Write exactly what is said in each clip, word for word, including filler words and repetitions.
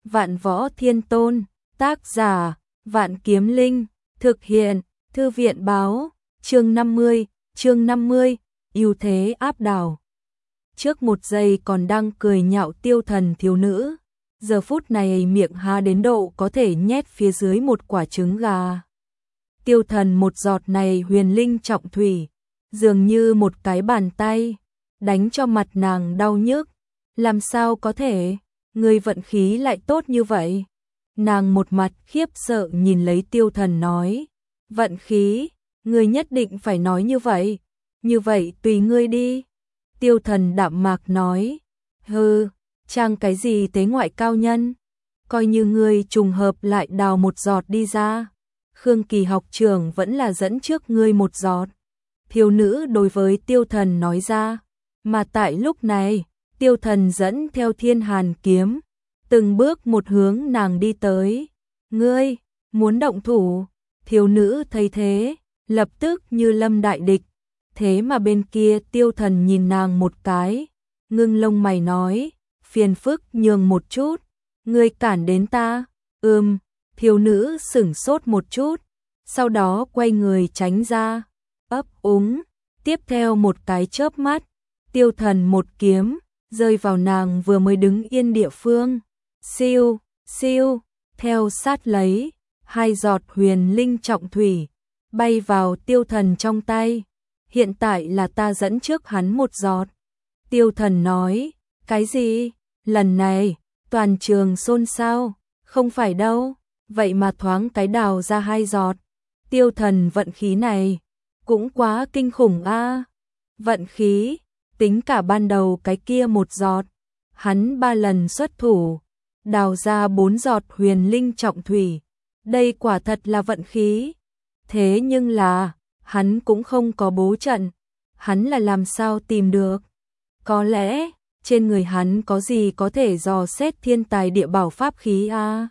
Vạn Võ Thiên Tôn, tác giả, Vạn Kiếm Linh, thực hiện, Thư viện báo, chương năm mươi, chương năm mươi, ưu thế áp đảo. Trước một giây còn đang cười nhạo Tiêu Thần thiếu nữ, giờ phút này miệng há đến độ có thể nhét phía dưới một quả trứng gà. Tiêu Thần một giọt này huyền linh trọng thủy, dường như một cái bàn tay, đánh cho mặt nàng đau nhức. Làm sao có thể, người vận khí lại tốt như vậy? Nàng một mặt khiếp sợ nhìn lấy Tiêu Thần nói, vận khí, người nhất định phải nói như vậy, như vậy tùy ngươi đi. Tiêu Thần đạm mạc nói, hừ, trang cái gì tế ngoại cao nhân, coi như ngươi trùng hợp lại đào một giọt đi ra. Khương Kỳ học trưởng vẫn là dẫn trước ngươi một giọt. Thiếu nữ đối với Tiêu Thần nói ra, mà tại lúc này, Tiêu Thần dẫn theo Thiên Hàn kiếm, từng bước một hướng nàng đi tới. Ngươi, muốn động thủ? Thiếu nữ thấy thế, lập tức như lâm đại địch. Thế mà bên kia Tiêu Thần nhìn nàng một cái, ngưng lông mày nói, phiền phức nhường một chút, ngươi cản đến ta. Ừm, thiếu nữ sửng sốt một chút, sau đó quay người tránh ra, ấp úng. Tiếp theo một cái chớp mắt, Tiêu Thần một kiếm rơi vào nàng vừa mới đứng yên địa phương. Siêu, siêu, theo sát lấy, hai giọt huyền linh trọng thủy bay vào Tiêu Thần trong tay. Hiện tại là ta dẫn trước hắn một giọt. Tiêu Thần nói, cái gì? Lần này, toàn trường xôn xao, không phải đâu, vậy mà thoáng cái đào ra hai giọt. Tiêu Thần vận khí này, cũng quá kinh khủng a. Vận khí, tính cả ban đầu cái kia một giọt, hắn ba lần xuất thủ, đào ra bốn giọt huyền linh trọng thủy, đây quả thật là vận khí. Thế nhưng là, hắn cũng không có bố trận, hắn là làm sao tìm được? Có lẽ, trên người hắn có gì có thể dò xét thiên tài địa bảo pháp khí a? À?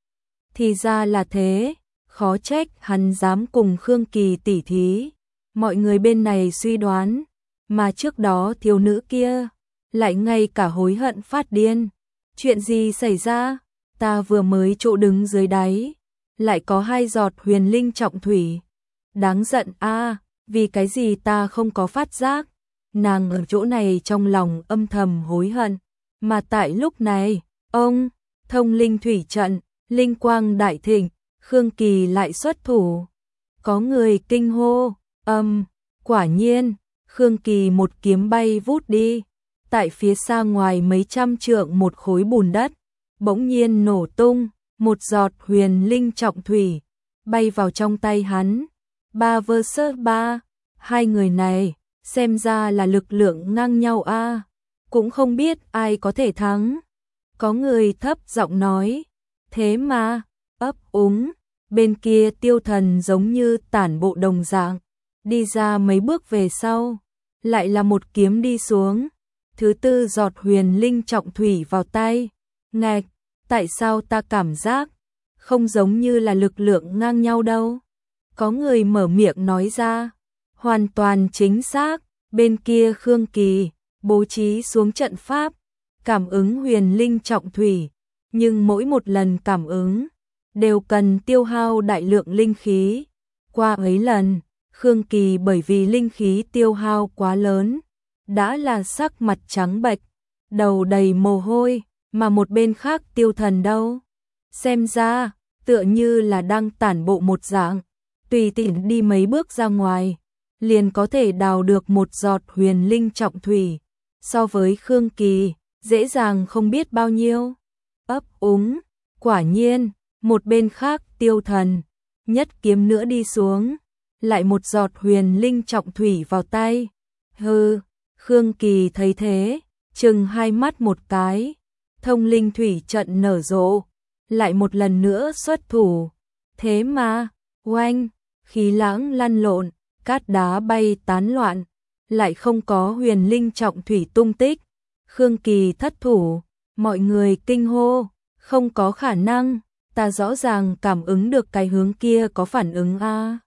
Thì ra là thế, khó trách hắn dám cùng Khương Kỳ tỉ thí. Mọi người bên này suy đoán, mà trước đó thiếu nữ kia lại ngay cả hối hận phát điên. Chuyện gì xảy ra? Ta vừa mới chỗ đứng dưới đáy, lại có hai giọt huyền linh trọng thủy. Đáng giận a, à, vì cái gì ta không có phát giác? Nàng ở chỗ này trong lòng âm thầm hối hận, mà tại lúc này, ông, thông linh thủy trận, linh quang đại thịnh, Khương Kỳ lại xuất thủ. Có người kinh hô, âm, quả nhiên, Khương Kỳ một kiếm bay vút đi. Tại phía xa ngoài mấy trăm trượng một khối bùn đất, bỗng nhiên nổ tung, một giọt huyền linh trọng thủy, bay vào trong tay hắn. Ba versus ba, hai người này, xem ra là lực lượng ngang nhau a, à. Cũng không biết ai có thể thắng. Có người thấp giọng nói, thế mà, ấp úng, bên kia Tiêu Thần giống như tản bộ đồng dạng, đi ra mấy bước về sau, lại là một kiếm đi xuống. Thứ tư giọt huyền linh trọng thủy vào tay. Ngạch, tại sao ta cảm giác không giống như là lực lượng ngang nhau đâu? Có người mở miệng nói ra, hoàn toàn chính xác, bên kia Khương Kỳ bố trí xuống trận pháp, cảm ứng huyền linh trọng thủy, nhưng mỗi một lần cảm ứng đều cần tiêu hao đại lượng linh khí. Qua ấy lần, Khương Kỳ bởi vì linh khí tiêu hao quá lớn, đã là sắc mặt trắng bệch, đầu đầy mồ hôi, mà một bên khác Tiêu Thần đâu? Xem ra, tựa như là đang tản bộ một dạng, tùy tiện đi mấy bước ra ngoài, liền có thể đào được một giọt huyền linh trọng thủy, so với Khương Kỳ, dễ dàng không biết bao nhiêu. Ấp úng, quả nhiên, một bên khác Tiêu Thần, nhất kiếm nữa đi xuống, lại một giọt huyền linh trọng thủy vào tay. Hừ, Khương Kỳ thấy thế, chừng hai mắt một cái, thông linh thủy trận nở rộ, lại một lần nữa xuất thủ. Thế mà, oanh, khí lãng lăn lộn, cát đá bay tán loạn, lại không có huyền linh trọng thủy tung tích. Khương Kỳ thất thủ, mọi người kinh hô, không có khả năng, ta rõ ràng cảm ứng được cái hướng kia có phản ứng a. À.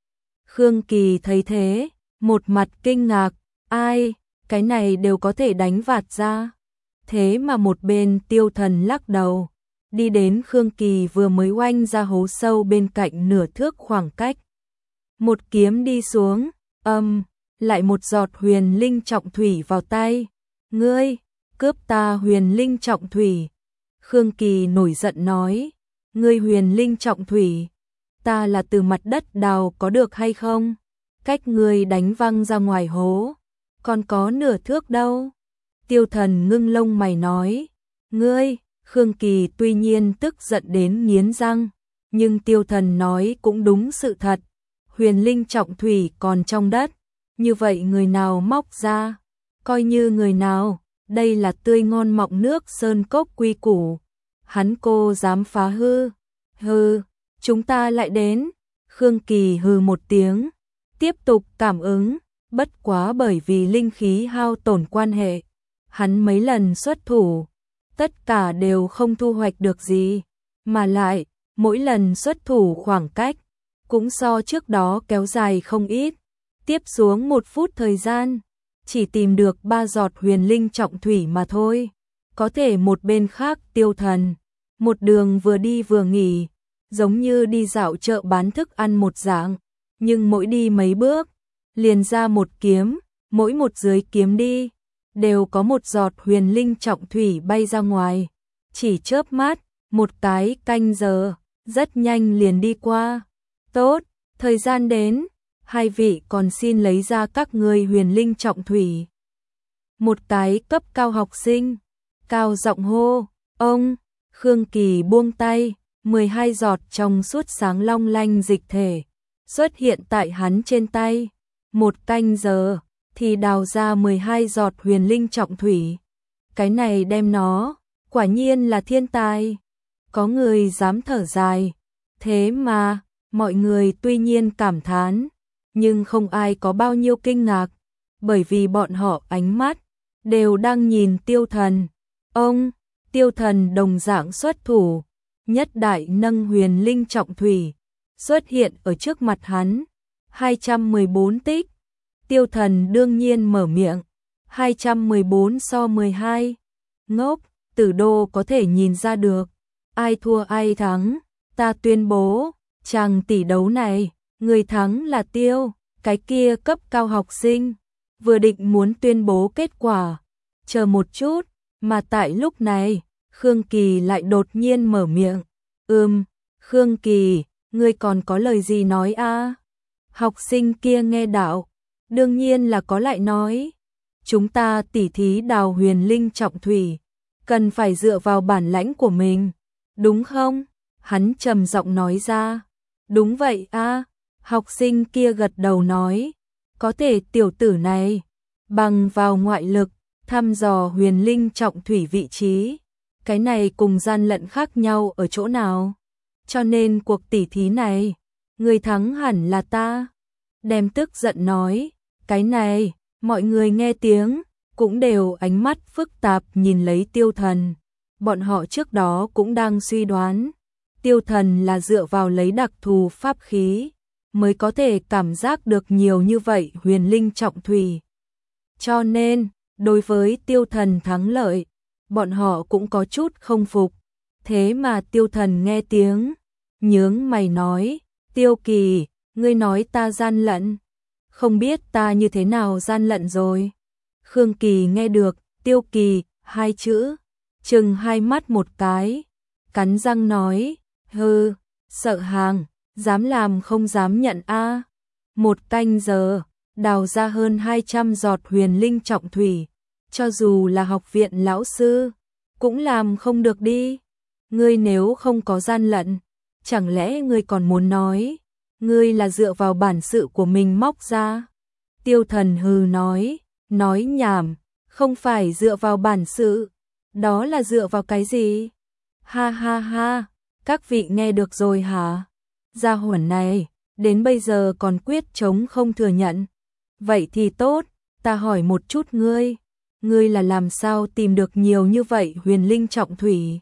Khương Kỳ thấy thế, một mặt kinh ngạc, ai, cái này đều có thể đánh vạt ra. Thế mà một bên Tiêu Thần lắc đầu, đi đến Khương Kỳ vừa mới oanh ra hố sâu bên cạnh nửa thước khoảng cách. Một kiếm đi xuống, âm, lại một giọt huyền linh trọng thủy vào tay. Ngươi, cướp ta huyền linh trọng thủy. Khương Kỳ nổi giận nói, ngươi huyền linh trọng thủy, ta là từ mặt đất đào có được hay không? Cách ngươi đánh văng ra ngoài hố, còn có nửa thước đâu. Tiêu Thần ngưng lông mày nói, ngươi, Khương Kỳ tuy nhiên tức giận đến nghiến răng, nhưng Tiêu Thần nói cũng đúng sự thật, huyền linh trọng thủy còn trong đất, như vậy người nào móc ra, coi như người nào, đây là tươi ngon mọng nước sơn cốc quy củ, hắn cô dám phá hư, hư, chúng ta lại đến. Khương Kỳ hừ một tiếng, tiếp tục cảm ứng, bất quá bởi vì linh khí hao tổn quan hệ, hắn mấy lần xuất thủ, tất cả đều không thu hoạch được gì, mà lại, mỗi lần xuất thủ khoảng cách, cũng so trước đó kéo dài không ít, tiếp xuống một phút thời gian, chỉ tìm được ba giọt huyền linh trọng thủy mà thôi, có thể một bên khác Tiêu Thần, một đường vừa đi vừa nghỉ, giống như đi dạo chợ bán thức ăn một dạng, nhưng mỗi đi mấy bước, liền ra một kiếm, mỗi một dưới kiếm đi, đều có một giọt huyền linh trọng thủy bay ra ngoài, chỉ chớp mắt, một cái canh giờ, rất nhanh liền đi qua. Tốt, thời gian đến, hai vị còn xin lấy ra các ngươi huyền linh trọng thủy. Một cái cấp cao học sinh, cao giọng hô, ông, Khương Kỳ buông tay, mười hai giọt trong suốt sáng long lanh dịch thể, xuất hiện tại hắn trên tay. Một canh giờ, thì đào ra mười hai giọt huyền linh trọng thủy. Cái này đem nó, quả nhiên là thiên tài. Có người dám thở dài. Thế mà, mọi người tuy nhiên cảm thán, nhưng không ai có bao nhiêu kinh ngạc, bởi vì bọn họ ánh mắt đều đang nhìn Tiêu Thần. Ông, Tiêu Thần đồng dạng xuất thủ, nhất đại nâng huyền linh trọng thủy, xuất hiện ở trước mặt hắn, hai trăm mười bốn tích. Tiêu Thần đương nhiên mở miệng, hai trăm mười bốn so mười hai. Ngốc, Tử Đô có thể nhìn ra được, ai thua ai thắng, ta tuyên bố, chàng tỷ đấu này, người thắng là Tiêu, cái kia cấp cao học sinh, vừa định muốn tuyên bố kết quả, chờ một chút, mà tại lúc này, Khương Kỳ lại đột nhiên mở miệng, ừm, Khương Kỳ, ngươi còn có lời gì nói a? À? Học sinh kia nghe đạo, đương nhiên là có lại nói, chúng ta tỉ thí đào huyền linh trọng thủy, cần phải dựa vào bản lãnh của mình, đúng không? Hắn trầm giọng nói ra, đúng vậy a. À? Học sinh kia gật đầu nói, có thể tiểu tử này, bằng vào ngoại lực, thăm dò huyền linh trọng thủy vị trí, cái này cùng gian lận khác nhau ở chỗ nào? Cho nên cuộc tỉ thí này, người thắng hẳn là ta. Đem tức giận nói, cái này, mọi người nghe tiếng, cũng đều ánh mắt phức tạp nhìn lấy Tiêu Thần. Bọn họ trước đó cũng đang suy đoán, Tiêu Thần là dựa vào lấy đặc thù pháp khí, mới có thể cảm giác được nhiều như vậy huyền linh trọng thủy. Cho nên, đối với Tiêu Thần thắng lợi, bọn họ cũng có chút không phục. Thế mà Tiêu Thần nghe tiếng, nhướng mày nói, Tiêu Kỳ, ngươi nói ta gian lận, không biết ta như thế nào gian lận rồi. Khương Kỳ nghe được, Tiêu Kỳ, hai chữ, chừng hai mắt một cái, cắn răng nói, hừ, sợ hàng, dám làm không dám nhận a. Một canh giờ, đào ra hơn hai trăm giọt huyền linh trọng thủy, cho dù là học viện lão sư, cũng làm không được đi. Ngươi nếu không có gian lận, chẳng lẽ ngươi còn muốn nói, ngươi là dựa vào bản sự của mình móc ra? Tiêu Thần hừ nói, nói nhảm, không phải dựa vào bản sự, đó là dựa vào cái gì? Ha ha ha, các vị nghe được rồi hả? Gia hỏa này, đến bây giờ còn quyết chống không thừa nhận. Vậy thì tốt, ta hỏi một chút ngươi, ngươi là làm sao tìm được nhiều như vậy huyền linh trọng thủy?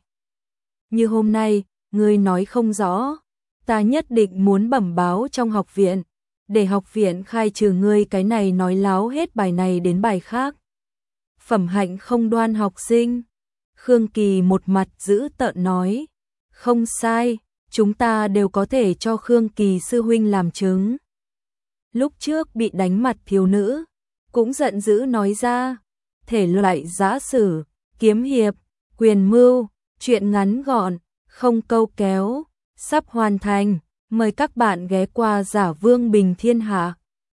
Như hôm nay, ngươi nói không rõ, ta nhất định muốn bẩm báo trong học viện, để học viện khai trừ ngươi cái này nói láo hết bài này đến bài khác. Phẩm hạnh không đoan học sinh. Khương Kỳ một mặt giữ tợn nói, Không sai, chúng ta đều có thể cho Khương Kỳ sư huynh làm chứng. Lúc trước bị đánh mặt thiếu nữ, cũng giận dữ nói ra, thể loại giã sử, kiếm hiệp, quyền mưu, chuyện ngắn gọn, không câu kéo, sắp hoàn thành, mời các bạn ghé qua Giả Vương Bình Thiên Hạ.